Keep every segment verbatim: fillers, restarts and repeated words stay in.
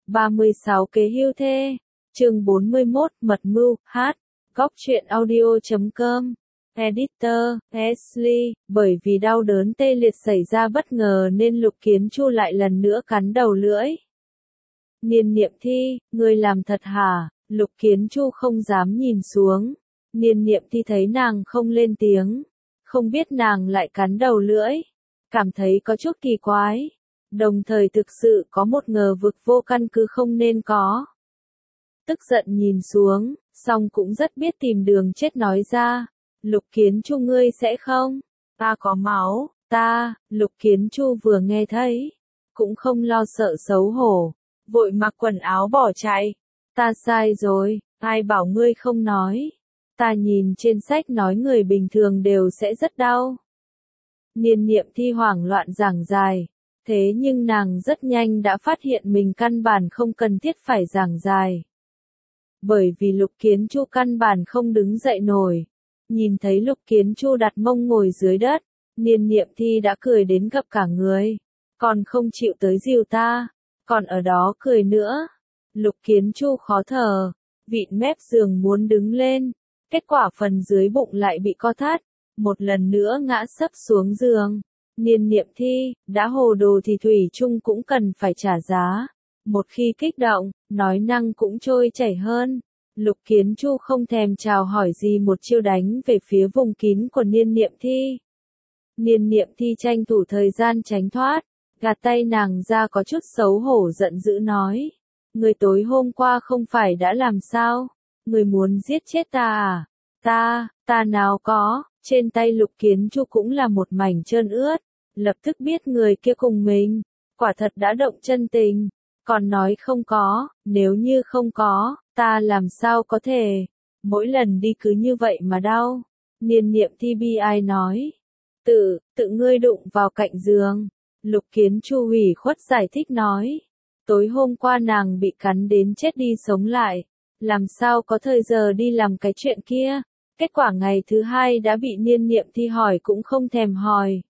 ba mươi sáu Kế hưu thê. Chương bốn mươi mốt, Mật mưu, hát. Góc truyện audio chấm com. Editor, Ashley, bởi vì đau đớn tê liệt xảy ra bất ngờ nên Lục Kiến Chu lại lần nữa cắn đầu lưỡi. Niên Niệm Thi, ngươi làm thật hả? Lục Kiến Chu không dám nhìn xuống. Niên Niệm Thi thấy nàng không lên tiếng, không biết nàng lại cắn đầu lưỡi, cảm thấy có chút kỳ quái, đồng thời thực sự có một ngờ vực vô căn cứ không nên có. Tức giận nhìn xuống, song cũng rất biết tìm đường chết nói ra, Lục Kiến Chu ngươi sẽ không? Ta có máu, ta, Lục Kiến Chu vừa nghe thấy, cũng không lo sợ xấu hổ, vội mặc quần áo bỏ chạy. Ta sai rồi, ai bảo ngươi không nói. Ta nhìn trên sách nói người bình thường đều sẽ rất đau. Niên Niệm Thi hoảng loạn giảng dài, thế nhưng nàng rất nhanh đã phát hiện mình căn bản không cần thiết phải giảng dài. Bởi vì Lục Kiến Chu căn bản không đứng dậy nổi. Nhìn thấy Lục Kiến Chu đặt mông ngồi dưới đất, Niên Niệm Thi đã cười đến gập cả người. Còn không chịu tới dìu ta, còn ở đó cười nữa. Lục Kiến Chu khó thở, vịn mép giường muốn đứng lên. Kết quả phần dưới bụng lại bị co thắt, một lần nữa ngã sấp xuống giường. Niên Niệm Thi, đã hồ đồ thì thủy chung cũng cần phải trả giá. Một khi kích động, nói năng cũng trôi chảy hơn. Lục Kiến Chu không thèm chào hỏi gì một chiêu đánh về phía vùng kín của Niên Niệm Thi. Niên Niệm Thi tranh thủ thời gian tránh thoát, gạt tay nàng ra có chút xấu hổ giận dữ nói. Người tối hôm qua không phải đã làm sao? Người muốn giết chết ta à? Ta, ta nào có, trên tay Lục Kiến Chu cũng là một mảnh trơn ướt, lập tức biết người kia cùng mình, quả thật đã động chân tình, còn nói không có, nếu như không có, ta làm sao có thể, mỗi lần đi cứ như vậy mà đau. Niên Niệm Thi bi ai nói, tự, tự ngươi đụng vào cạnh giường. Lục Kiến Chu ủy khuất giải thích nói, tối hôm qua nàng bị cắn đến chết đi sống lại. Làm sao có thời giờ đi làm cái chuyện kia, kết quả ngày thứ hai đã bị Niên Niệm Thi hỏi cũng không thèm hỏi.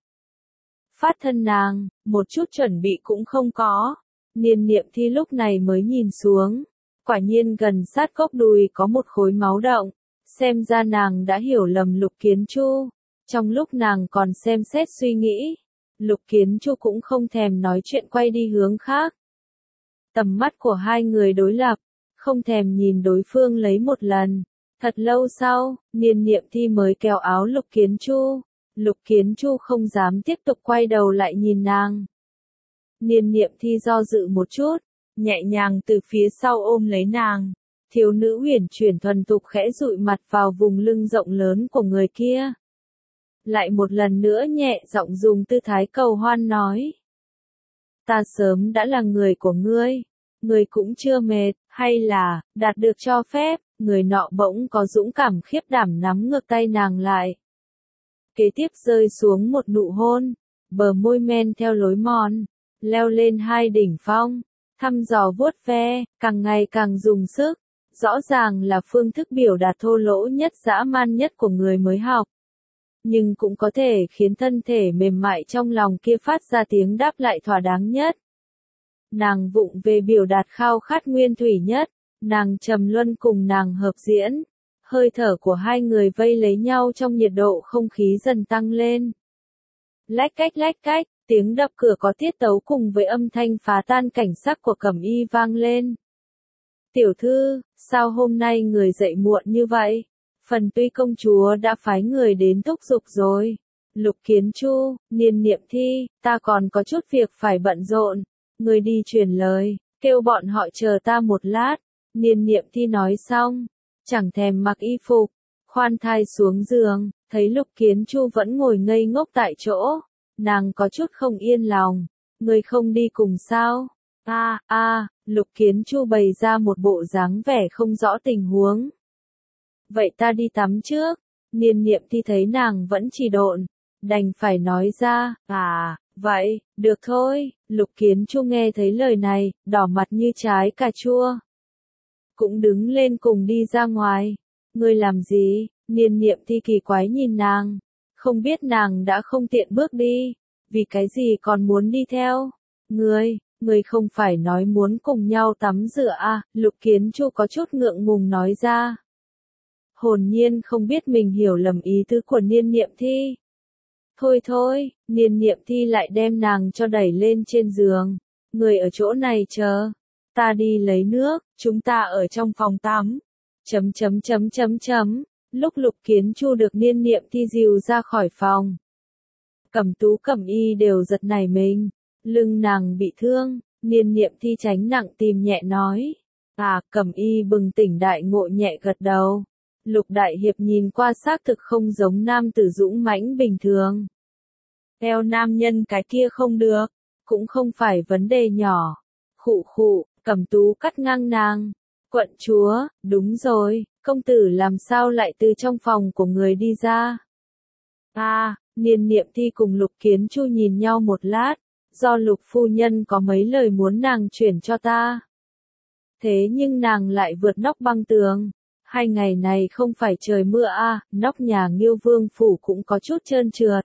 Phát thân nàng, một chút chuẩn bị cũng không có. Niên Niệm Thi lúc này mới nhìn xuống, quả nhiên gần sát cốc đùi có một khối máu động, xem ra nàng đã hiểu lầm Lục Kiến Chu. Trong lúc nàng còn xem xét suy nghĩ, Lục Kiến Chu cũng không thèm nói chuyện quay đi hướng khác. Tầm mắt của hai người đối lập, không thèm nhìn đối phương lấy một lần. Thật lâu sau, Niên Niệm Thi mới kéo áo Lục Kiến Chu. Lục Kiến Chu không dám tiếp tục quay đầu lại nhìn nàng. Niên Niệm Thi do dự một chút, nhẹ nhàng từ phía sau ôm lấy nàng. Thiếu nữ huyền chuyển thuần thục khẽ dụi mặt vào vùng lưng rộng lớn của người kia. Lại một lần nữa nhẹ giọng dùng tư thái cầu hoan nói. Ta sớm đã là người của ngươi. Người cũng chưa mệt, hay là, đạt được cho phép, người nọ bỗng có dũng cảm khiếp đảm nắm ngược tay nàng lại. Kế tiếp rơi xuống một nụ hôn, bờ môi men theo lối mòn, leo lên hai đỉnh phong, thăm dò vuốt ve, càng ngày càng dùng sức, rõ ràng là phương thức biểu đạt thô lỗ nhất dã man nhất của người mới học. Nhưng cũng có thể khiến thân thể mềm mại trong lòng kia phát ra tiếng đáp lại thỏa đáng nhất. Nàng vụng về biểu đạt khao khát nguyên thủy nhất, nàng trầm luân cùng nàng hợp diễn. Hơi thở của hai người vây lấy nhau trong nhiệt độ không khí dần tăng lên. Lách cách lách cách, tiếng đập cửa có tiết tấu cùng với âm thanh phá tan cảnh sắc của Cẩm Y vang lên. Tiểu thư, sao hôm nay người dậy muộn như vậy? Phần Tuy công chúa đã phái người đến thúc giục rồi. Lục Kiến Chu, Niên Niệm Thi, ta còn có chút việc phải bận rộn. Người đi truyền lời, kêu bọn họ chờ ta một lát. Niên Niệm Thi nói xong, chẳng thèm mặc y phục, khoan thai xuống giường, thấy Lục Kiến Chu vẫn ngồi ngây ngốc tại chỗ. Nàng có chút không yên lòng, người không đi cùng sao? A a, Lục Kiến Chu bày ra một bộ dáng vẻ không rõ tình huống. Vậy ta đi tắm trước. Niên Niệm Thi thấy nàng vẫn trì độn, đành phải nói ra, à, vậy, được thôi. Lục Kiến Chu nghe thấy lời này, đỏ mặt như trái cà chua. Cũng đứng lên cùng đi ra ngoài. Ngươi làm gì? Niên Niệm Thi kỳ quái nhìn nàng. Không biết nàng đã không tiện bước đi. Vì cái gì còn muốn đi theo? Ngươi, Ngươi không phải nói muốn cùng nhau tắm rửa à, Lục Kiến Chu có chút ngượng ngùng nói ra. Hồn nhiên không biết mình hiểu lầm ý tứ của Niên Niệm Thi. Thôi thôi, Niên Niệm Thi lại đem nàng cho đẩy lên trên giường. Người ở chỗ này chờ. Ta đi lấy nước, chúng ta ở trong phòng tắm. Chấm chấm chấm chấm chấm. Lúc Lục Kiến Chu được Niên Niệm Thi dìu ra khỏi phòng. Cẩm Tú Cẩm Y đều giật nảy mình. Lưng nàng bị thương, Niên Niệm Thi tránh nặng tìm nhẹ nói. À, Cẩm Y bừng tỉnh đại ngộ nhẹ gật đầu. Lục Đại Hiệp nhìn qua xác thực không giống nam tử dũng mãnh bình thường. Theo nam nhân cái kia không được, cũng không phải vấn đề nhỏ. Khụ khụ, Cẩm Tú cắt ngang nàng. Quận chúa, đúng rồi, công tử làm sao lại từ trong phòng của người đi ra? À, Niên Niệm Thi cùng Lục Kiến Chu nhìn nhau một lát, do Lục phu nhân có mấy lời muốn nàng chuyển cho ta. Thế nhưng nàng lại vượt nóc băng tường. Hai ngày này không phải trời mưa à, nóc nhà Nghiêu Vương phủ cũng có chút trơn trượt.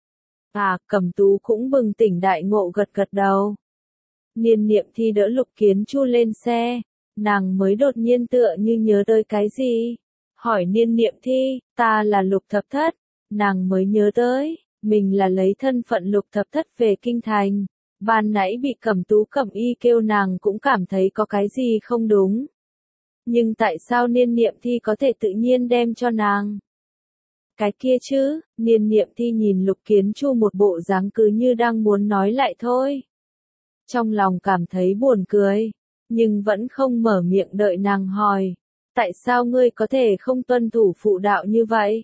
À, Cẩm Tú cũng bừng tỉnh đại ngộ gật gật đầu. Niên Niệm Thi đỡ Lục Kiến Chu lên xe, nàng mới đột nhiên tựa như nhớ tới cái gì. Hỏi Niên Niệm Thi, ta là Lục Thập Thất, nàng mới nhớ tới, mình là lấy thân phận Lục Thập Thất về kinh thành. Ban nãy bị Cẩm Tú Cẩm Y kêu nàng cũng cảm thấy có cái gì không đúng. Nhưng tại sao Niên Niệm Thi có thể tự nhiên đem cho nàng? Cái kia chứ, Niên Niệm Thi nhìn Lục Kiến Chu một bộ dáng cứ như đang muốn nói lại thôi. Trong lòng cảm thấy buồn cười, nhưng vẫn không mở miệng đợi nàng hỏi. Tại sao ngươi có thể không tuân thủ phụ đạo như vậy?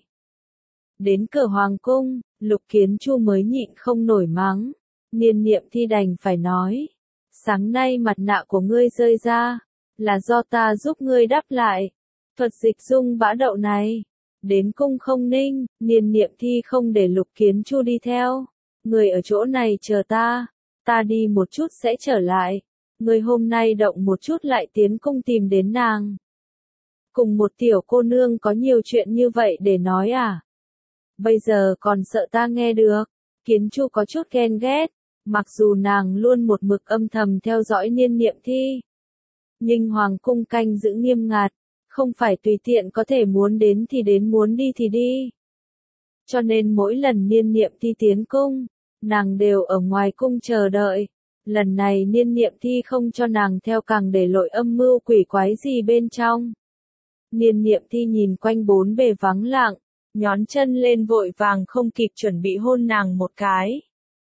Đến cửa hoàng cung, Lục Kiến Chu mới nhịn không nổi mắng. Niên Niệm Thi đành phải nói. Sáng nay mặt nạ của ngươi rơi ra, là do ta giúp ngươi đắp lại. Thuật dịch dung bã đậu này. Đến cung không ninh, Niên Niệm Thi không để Lục Kiến Chu đi theo. Người ở chỗ này chờ ta. Ta đi một chút sẽ trở lại. Người hôm nay động một chút lại tiến cung tìm đến nàng. Cùng một tiểu cô nương có nhiều chuyện như vậy để nói à? Bây giờ còn sợ ta nghe được. Kiến Chu có chút ghen ghét. Mặc dù nàng luôn một mực âm thầm theo dõi Niên Niệm Thi. Nhưng hoàng cung canh giữ nghiêm ngặt. Không phải tùy tiện có thể muốn đến thì đến muốn đi thì đi. Cho nên mỗi lần Niên Niệm Thi tiến cung, nàng đều ở ngoài cung chờ đợi. Lần này Niên Niệm Thi không cho nàng theo càng để lội âm mưu quỷ quái gì bên trong. Niên Niệm Thi nhìn quanh bốn bề vắng lặng, nhón chân lên vội vàng không kịp chuẩn bị hôn nàng một cái.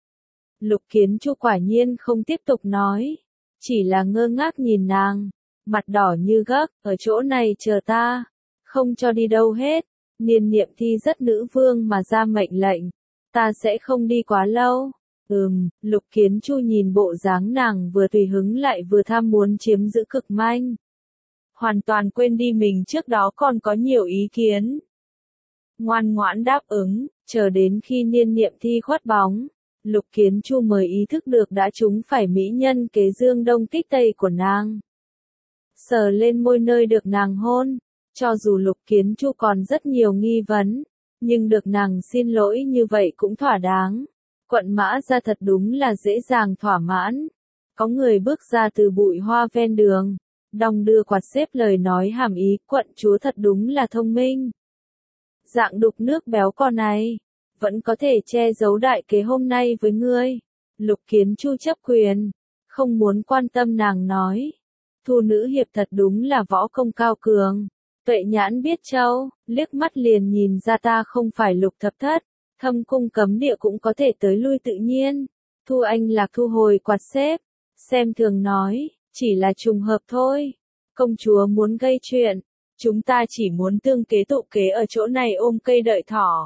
Lục Kiến Chu quả nhiên không tiếp tục nói, chỉ là ngơ ngác nhìn nàng, mặt đỏ như gấc, ở chỗ này chờ ta, không cho đi đâu hết. Niên Niệm Thi rất nữ vương mà ra mệnh lệnh, ta sẽ không đi quá lâu. Ừm, Lục Kiến Chu nhìn bộ dáng nàng vừa tùy hứng lại vừa tham muốn chiếm giữ cực manh. Hoàn toàn quên đi mình trước đó còn có nhiều ý kiến. Ngoan ngoãn đáp ứng, chờ đến khi Niên Niệm Thi khuất bóng, Lục Kiến Chu mới ý thức được đã trúng phải mỹ nhân kế dương đông kích tây của nàng. Sờ lên môi nơi được nàng hôn, cho dù Lục Kiến Chu còn rất nhiều nghi vấn, nhưng được nàng xin lỗi như vậy cũng thỏa đáng. Quận Mã Gia thật đúng là dễ dàng thỏa mãn. Có người bước ra từ bụi hoa ven đường, đong đưa quạt xếp lời nói hàm ý, quận chúa thật đúng là thông minh. Dạng đục nước béo con này, vẫn có thể che giấu đại kế hôm nay với ngươi. Lục Kiến Chu chấp quyền, không muốn quan tâm nàng nói. Thu nữ hiệp thật đúng là võ công cao cường. Tuệ nhãn biết châu, liếc mắt liền nhìn ra ta không phải Lục Thập Thất. Thâm cung cấm địa cũng có thể tới lui tự nhiên. Thu Anh Lạc thu hồi quạt xếp, xem thường nói, chỉ là trùng hợp thôi. Công chúa muốn gây chuyện, chúng ta chỉ muốn tương kế tụ kế ở chỗ này ôm cây đợi thỏ.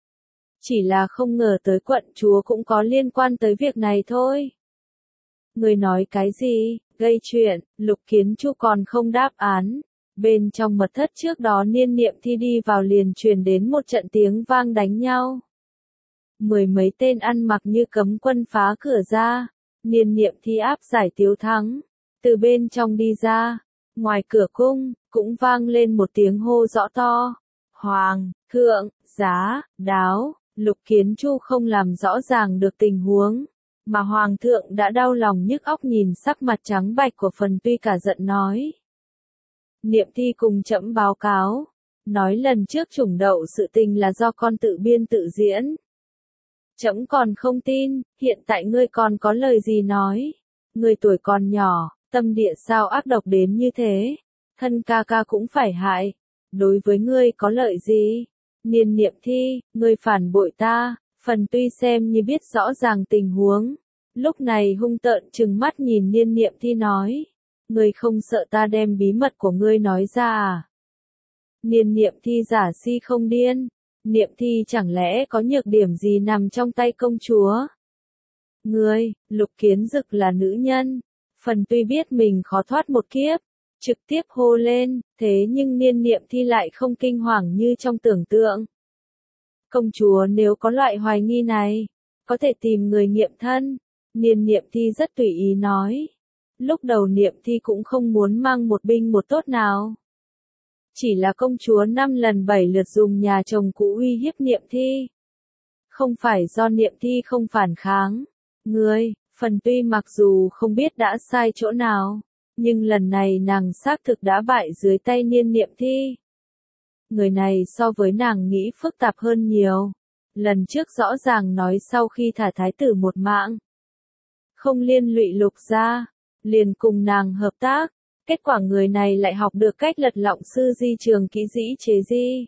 Chỉ là không ngờ tới quận chúa cũng có liên quan tới việc này thôi. Người nói cái gì, gây chuyện, Lục Kiến Chu còn không đáp án. Bên trong mật thất trước đó Niên Niệm Thi đi vào liền truyền đến một trận tiếng vang đánh nhau. Mười mấy tên ăn mặc như cấm quân phá cửa ra, Niên Niệm Thi áp giải Tiếu Thắng, từ bên trong đi ra, ngoài cửa cung, cũng vang lên một tiếng hô rõ to, Hoàng, Thượng, Giá, Đáo. Lục Kiến Chu không làm rõ ràng được tình huống, mà Hoàng thượng đã đau lòng nhức óc nhìn sắc mặt trắng bạch của Phần Tuy cả giận nói. Niệm Thi cùng trẫm báo cáo, nói lần trước trùng đậu sự tình là do con tự biên tự diễn. Trẫm còn không tin, hiện tại ngươi còn có lời gì nói? Ngươi tuổi còn nhỏ, tâm địa sao ác độc đến như thế? Thân ca ca cũng phải hại, đối với ngươi có lợi gì? Niên Niệm Thi, ngươi phản bội ta. Phần Tuy xem như biết rõ ràng tình huống, lúc này hung tợn trừng mắt nhìn Niên Niệm Thi nói, ngươi không sợ ta đem bí mật của ngươi nói ra à? Niên Niệm Thi giả si không điên, Niệm Thi chẳng lẽ có nhược điểm gì nằm trong tay công chúa? Ngươi, Lục Kiến Dực là nữ nhân. Phần Tuy biết mình khó thoát một kiếp, trực tiếp hô lên, thế nhưng Niên Niệm Thi lại không kinh hoàng như trong tưởng tượng. Công chúa nếu có loại hoài nghi này, có thể tìm người nghiệm thân. Niên Niệm Thi rất tùy ý nói. Lúc đầu Niệm Thi cũng không muốn mang một binh một tốt nào. Chỉ là công chúa năm lần bảy lượt dùng nhà chồng cũ uy hiếp Niệm Thi. Không phải do Niệm Thi không phản kháng. Ngươi, Phần Tuy mặc dù không biết đã sai chỗ nào, nhưng lần này nàng xác thực đã bại dưới tay Niên Niệm Thi. Người này so với nàng nghĩ phức tạp hơn nhiều. Lần trước rõ ràng nói sau khi thả thái tử một mạng, không liên lụy Lục gia, liền cùng nàng hợp tác. Kết quả người này lại học được cách lật lọng sư di trường kỹ dĩ chế di.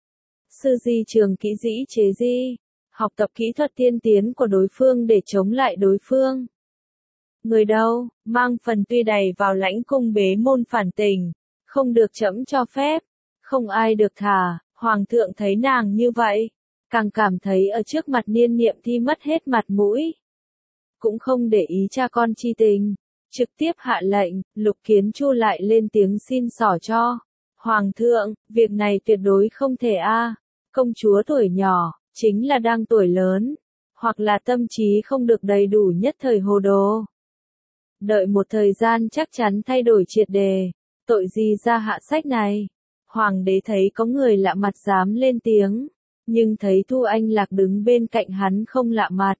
Sư di trường kỹ dĩ chế di, học tập kỹ thuật tiên tiến của đối phương để chống lại đối phương. Người đâu, mang Phần Tuy đầy vào lãnh cung bế môn phản tình, không được trẫm cho phép, không ai được thả. Hoàng thượng thấy nàng như vậy, càng cảm thấy ở trước mặt Niên Niệm Thi mất hết mặt mũi. Cũng không để ý cha con chi tình, trực tiếp hạ lệnh, Lục Kiến Chu lại lên tiếng xin xỏ cho. Hoàng thượng, việc này tuyệt đối không thể a. Công chúa tuổi nhỏ, chính là đang tuổi lớn, hoặc là tâm trí không được đầy đủ nhất thời hồ đồ. Đợi một thời gian chắc chắn thay đổi triệt đề, tội gì ra hạ sách này. Hoàng đế thấy có người lạ mặt dám lên tiếng, nhưng thấy Thu Anh Lạc đứng bên cạnh hắn không lạ mặt.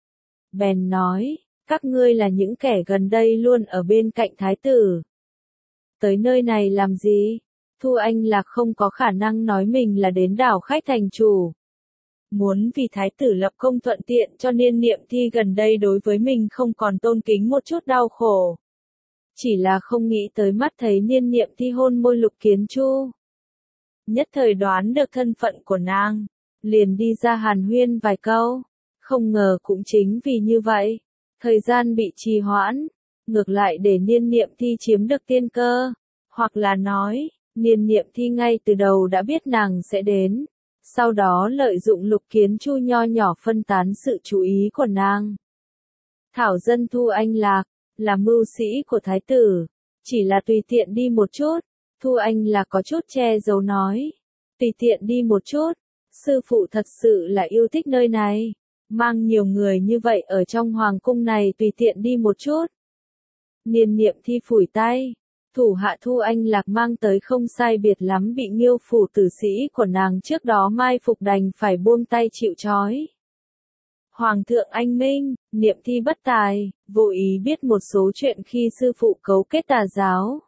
Bèn nói, các ngươi là những kẻ gần đây luôn ở bên cạnh thái tử. Tới nơi này làm gì? Thu Anh Lạc không có khả năng nói mình là đến đảo khách thành chủ. Muốn vì thái tử lập công thuận tiện cho Niên Niệm Thi gần đây đối với mình không còn tôn kính một chút đau khổ. Chỉ là không nghĩ tới mắt thấy Niên Niệm Thi hôn môi Lục Kiến Chu. Nhất thời đoán được thân phận của nàng, liền đi ra hàn huyên vài câu. Không ngờ cũng chính vì như vậy, thời gian bị trì hoãn, ngược lại để Niên Niệm Thi chiếm được tiên cơ. Hoặc là nói, Niên Niệm Thi ngay từ đầu đã biết nàng sẽ đến, sau đó lợi dụng Lục Kiến Chu nho nhỏ phân tán sự chú ý của nàng. Thảo dân Thu Anh Lạc, là mưu sĩ của thái tử, chỉ là tùy tiện đi một chút. Thu Anh Lạc có chút che giấu nói, tùy tiện đi một chút, sư phụ thật sự là yêu thích nơi này, mang nhiều người như vậy ở trong hoàng cung này tùy tiện đi một chút. Niên Niệm Thi phủi tay, thủ hạ Thu Anh Lạc mang tới không sai biệt lắm bị Nghiêu phủ tử sĩ của nàng trước đó mai phục đành phải buông tay chịu trói. Hoàng thượng anh minh, Niệm Thi bất tài, vô ý biết một số chuyện khi sư phụ cấu kết tà giáo.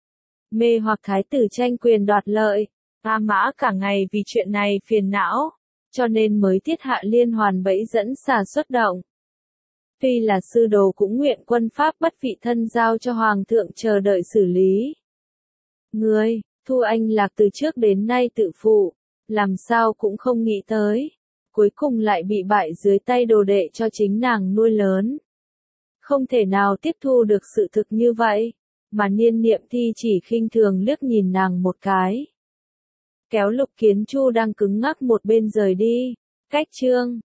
Mê hoặc thái tử tranh quyền đoạt lợi, A Mã cả ngày vì chuyện này phiền não, cho nên mới thiết hạ liên hoàn bẫy dẫn xà xuất động. Tuy là sư đồ cũng nguyện quân pháp bất vị thân giao cho Hoàng thượng chờ đợi xử lý. Ngươi, Thu Anh Lạc từ trước đến nay tự phụ, làm sao cũng không nghĩ tới, cuối cùng lại bị bại dưới tay đồ đệ cho chính nàng nuôi lớn. Không thể nào tiếp thu được sự thực như vậy, mà Niên Niệm Thi chỉ khinh thường liếc nhìn nàng một cái. Kéo Lục Kiến Chu đang cứng ngắc một bên rời đi. Cách chương